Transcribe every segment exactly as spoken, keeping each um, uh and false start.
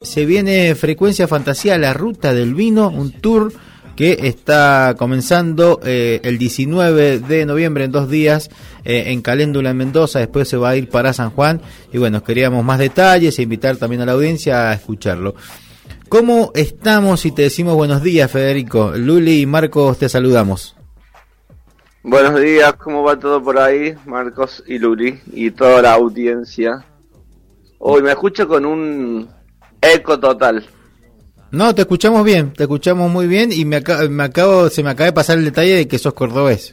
se viene Frecuencia Fantasía, la ruta del vino, un tour que está comenzando eh, el diecinueve de noviembre, en dos días, eh, en Caléndula, en Mendoza. Después se va a ir para San Juan. Y bueno, queríamos más detalles e invitar también a la audiencia a escucharlo. ¿Cómo estamos? Y te decimos buenos días, Federico. Luli y Marcos, te saludamos. Buenos días, ¿cómo va todo por ahí? Marcos y Luli y toda la audiencia. Hoy me escucho con un eco total. No, te escuchamos bien, te escuchamos muy bien y me, acabo, me acabo, se me acaba de pasar el detalle de que sos cordobés.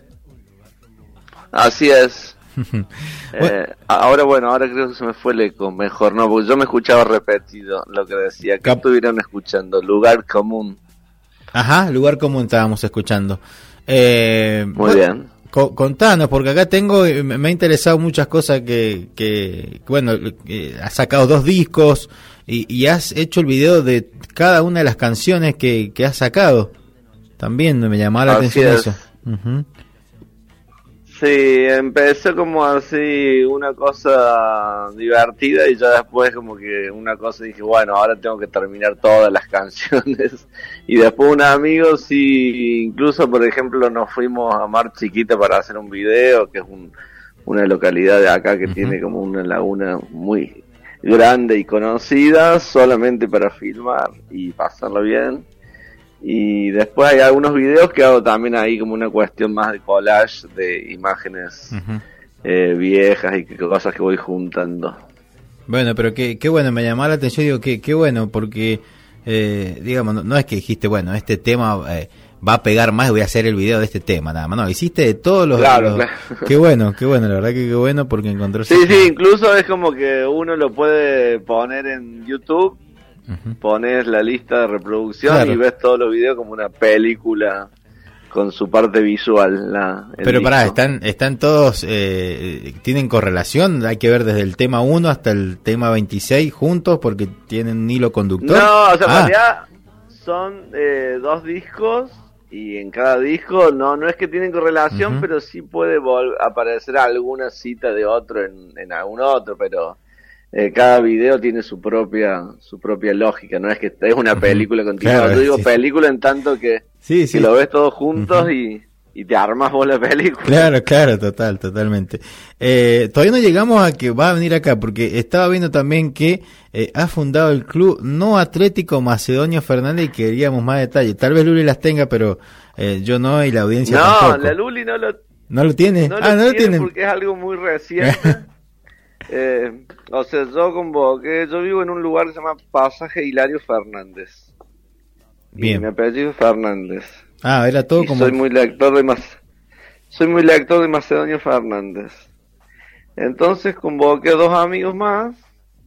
Así es. eh, ahora bueno, ahora creo que se me fue el eco, mejor no, porque yo me escuchaba repetido lo que decía, que Cap- estuvieron escuchando, lugar común. Ajá, lugar común estábamos escuchando. Eh, muy bueno, bien. Co- contanos, porque acá tengo, me ha interesado muchas cosas que, que bueno, eh, has sacado dos discos y, y has hecho el video de cada una de las canciones que, que has sacado. También me llamaba la así atención es. eso. Uh-huh. Sí, empezó como así una cosa divertida y ya después como que una cosa dije, bueno, ahora tengo que terminar todas las canciones. Y después un amigo, sí, incluso por ejemplo nos fuimos a Mar Chiquita para hacer un video, que es un, una localidad de acá que uh-huh. tiene como una laguna muy grande y conocida, solamente para filmar y pasarlo bien. Y después hay algunos videos que hago también ahí como una cuestión más de collage de imágenes uh-huh. eh, viejas y cosas que voy juntando. Bueno, pero qué, qué bueno, me llamó la atención, digo, qué, qué bueno, porque, eh, digamos, no, no es que dijiste, bueno, este tema eh, va a pegar más y voy a hacer el video de este tema, nada más, no, hiciste de todos los... Claro, los... claro. Qué bueno, qué bueno, la verdad que qué bueno porque encontró... Sí, sí, incluso es como que uno lo puede poner en YouTube. Uh-huh. Pones la lista de reproducción claro. y ves todos los videos como una película con su parte visual. La, Pero pará, están están todos, eh, tienen correlación, hay que ver desde el tema uno hasta el tema veintiséis juntos porque tienen un hilo conductor. No, o sea, ah. en realidad son eh, dos discos y en cada disco no no es que tienen correlación, uh-huh. pero sí puede vol- aparecer alguna cita de otro en, en algún otro, pero... Eh, cada video tiene su propia su propia lógica, no es que es una película continua. Claro, yo digo sí. película en tanto que, sí, sí. que lo ves todos juntos uh-huh. y, y te armas vos la película. Claro, claro, total, totalmente. Eh, todavía no llegamos a que va a venir acá, porque estaba viendo también que eh, ha fundado el club No Atlético Macedonio Fernández y queríamos más detalles. Tal vez Luli las tenga, pero eh, yo no y la audiencia no, tampoco. No, la Luli no lo... ¿No lo tiene? No ah, lo no tiene lo tiene porque es algo muy reciente. Eh, o sea, yo convoqué, yo vivo en un lugar que se llama Pasaje Hilario Fernández. Bien. Y mi apellido es Fernández. Ah, era todo y como... Soy muy lector de Mac- soy muy lector de Macedonio Fernández. Entonces convoqué a dos amigos más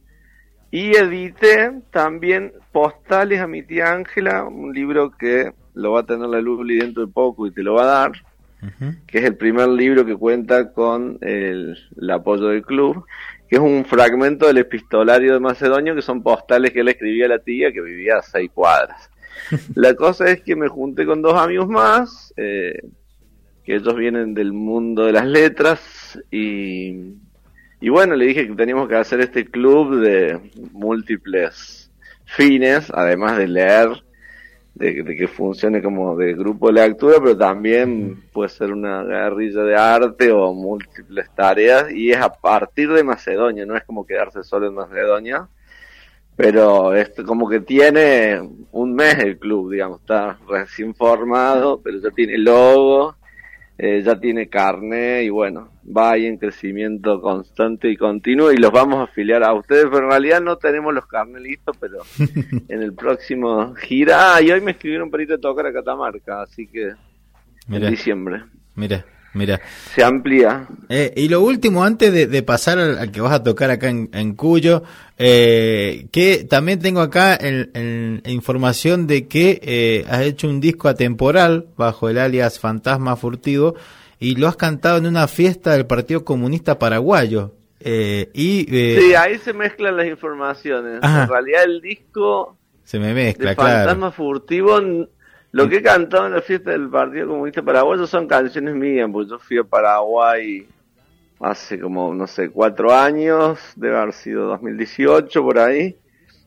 y edité también Postales a mi tía Ángela, un libro que lo va a tener la Luli dentro de poco y te lo va a dar. Uh-huh. Que es el primer libro que cuenta con el, el apoyo del club, que es un fragmento del epistolario de Macedonio, que son postales que él escribía a la tía que vivía a seis cuadras. La cosa es que me junté con dos amigos más, eh, que ellos vienen del mundo de las letras, y, y bueno, le dije que teníamos que hacer este club de múltiples fines, además de leer, De, de que funcione como de grupo de lectura, pero también puede ser una guerrilla de arte o múltiples tareas, y es a partir de Macedonia, no es como quedarse solo en Macedonia, pero es como que tiene un mes el club, digamos, está recién formado, pero ya tiene logo, eh, ya tiene carnet, y bueno, va ahí en crecimiento constante y continuo, y los vamos a afiliar a ustedes, pero en realidad no tenemos los carnet listos, pero en el próximo gira, ah, y hoy me escribieron para ir a tocar a Catamarca, así que mirá, en diciembre. Mira, mira. Se amplía. Eh, y lo último, antes de, de pasar al, al que vas a tocar acá en, en Cuyo, eh, que también tengo acá en, en, en información de que eh, has hecho un disco atemporal bajo el alias Fantasma Furtivo y lo has cantado en una fiesta del Partido Comunista Paraguayo. Eh, y eh, sí, ahí se mezclan las informaciones. Ajá. En realidad el disco se me mezcla, de claro. Fantasma Furtivo, lo que he cantado en la fiesta del Partido Comunista Paraguayo son canciones mías, porque yo fui a Paraguay hace como, no sé, cuatro años, debe haber sido dos mil dieciocho por ahí,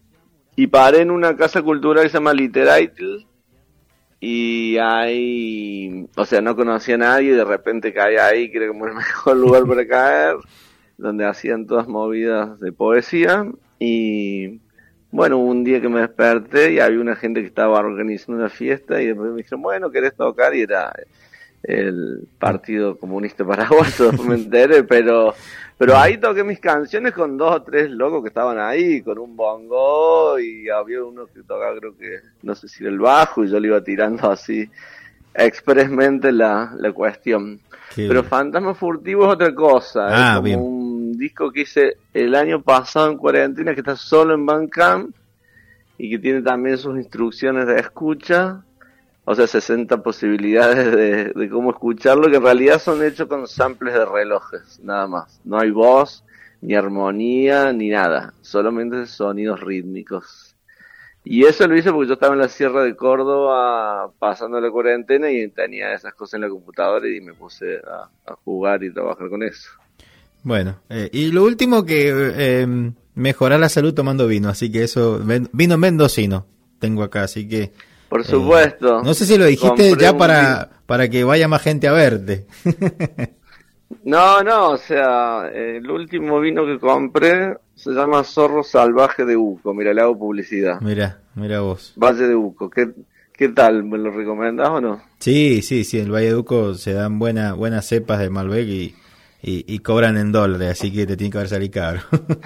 y paré en una casa cultural que se llama Literatil, y ahí, o sea, no conocía a nadie, de repente caí ahí, que era como el mejor lugar para caer, donde hacían todas movidas de poesía, y bueno, un día que me desperté y había una gente que estaba organizando una fiesta, y después me dijeron, bueno, ¿querés tocar? Y era el Partido Comunista Paraguayo, me enteré, pero pero ahí toqué mis canciones con dos o tres locos que estaban ahí, con un bongo, y había uno que tocaba, creo que, no sé si era el bajo, y yo le iba tirando así expresamente la, la cuestión. Qué pero bien. Fantasma Furtivo es otra cosa, ah, es como bien. Un disco que hice el año pasado en cuarentena, que está solo en Bandcamp, y que tiene también sus instrucciones de escucha, o sea, sesenta posibilidades de, de cómo escucharlo, que en realidad son hechos con samples de relojes, nada más. No hay voz, ni armonía, ni nada. Solamente sonidos rítmicos. Y eso lo hice porque yo estaba en la Sierra de Córdoba pasando la cuarentena y tenía esas cosas en la computadora y me puse a, a jugar y trabajar con eso. Bueno, eh, y lo último que eh, mejorar la salud tomando vino, así que eso, vino mendocino tengo acá, así que... Por supuesto. Eh, no sé si lo dijiste ya para, para que vaya más gente a verte. No, no, o sea, el último vino que compré se llama Zorro Salvaje de Uco. Mira, le hago publicidad. Mira, mira vos. Valle de Uco. ¿Qué, qué tal? ¿Me lo recomendás o no? Sí, sí, sí. En el Valle de Uco se dan buena, buenas cepas de Malbec y, y, y cobran en dólares, así que te tiene que haber salido caro.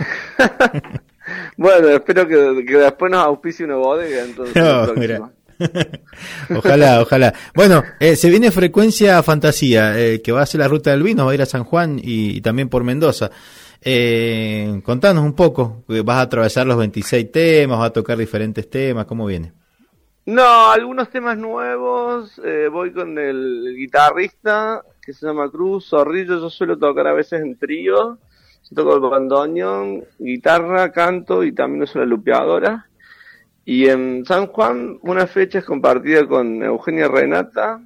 Bueno, espero que, que después nos auspicie una bodega, entonces. No, mira. Ojalá, ojalá. Bueno, eh, se viene Frecuencia Fantasía, eh, que va a hacer la ruta del vino, va a ir a San Juan y, y también por Mendoza. Eh, contanos un poco, ¿vas a atravesar los veintiséis temas, vas a tocar diferentes temas? ¿Cómo viene? No, algunos temas nuevos, eh, voy con el guitarrista que se llama Cruz Zorrillo, yo suelo tocar a veces en trío, yo toco el bandoneón, guitarra, canto y también uso la lupeadora. Y en San Juan, una fecha es compartida con Eugenia Renata,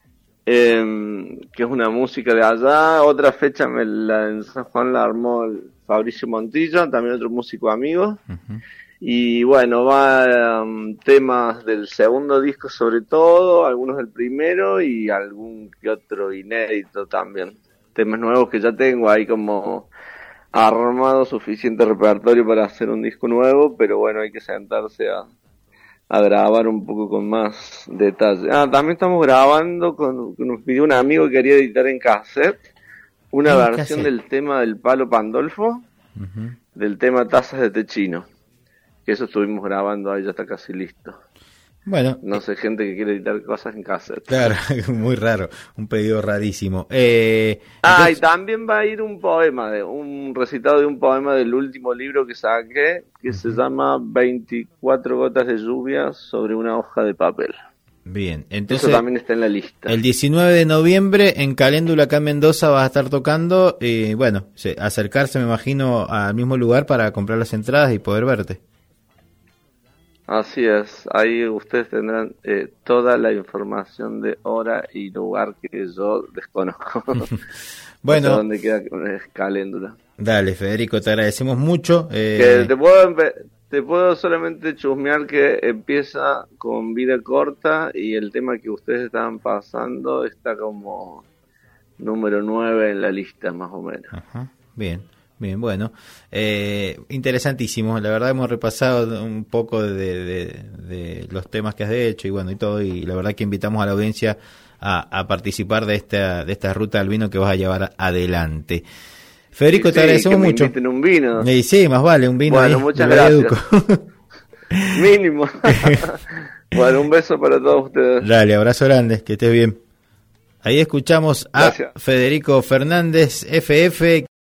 eh, que es una música de allá. Otra fecha me la, en San Juan la armó el Fabricio Montilla, también otro músico amigo. Uh-huh. Y bueno, va um, temas del segundo disco sobre todo, algunos del primero y algún que otro inédito también. Temas nuevos que ya tengo ahí como... armado suficiente repertorio para hacer un disco nuevo, pero bueno, hay que sentarse a, a grabar un poco con más detalle. Ah, también estamos grabando con, con nos pidió un amigo que quería editar en cassette una versión cassette? del tema del Palo Pandolfo, uh-huh. del tema Tazas de Té Chino, que eso estuvimos grabando ahí, ya está casi listo. Bueno, no sé, gente que quiere editar cosas en cassette. Claro, muy raro, un pedido rarísimo. Eh, ah, entonces... y también va a ir un poema, de un recitado de un poema del último libro que saqué, que uh-huh. se llama veinticuatro gotas de lluvia sobre una hoja de papel. Bien, entonces... Eso también está en la lista. El diecinueve de noviembre en Caléndula, acá en Mendoza, vas a estar tocando y bueno, acercarse me imagino al mismo lugar para comprar las entradas y poder verte. Así es, ahí ustedes tendrán eh, toda la información de hora y lugar que yo desconozco. Bueno, no sé dónde queda Caléndula. Dale, Federico, te agradecemos mucho. Eh... Que te puedo te puedo solamente chusmear que empieza con Vida Corta y el tema que ustedes estaban pasando está como número nueve en la lista, más o menos. Ajá, bien. Bien, bueno, eh, interesantísimo. La verdad hemos repasado un poco de, de, de los temas que has hecho y bueno y todo, y la verdad que invitamos a la audiencia a, a participar de esta de esta ruta del vino que vas a llevar adelante. Federico, sí, te agradecemos que me mucho. inviten un vino. Y sí, más vale, un vino. Bueno, ahí, muchas gracias. Mínimo. Bueno, un beso para todos ustedes. Dale, abrazo grande, que estés bien. Ahí escuchamos a gracias. Federico Fernández, F F.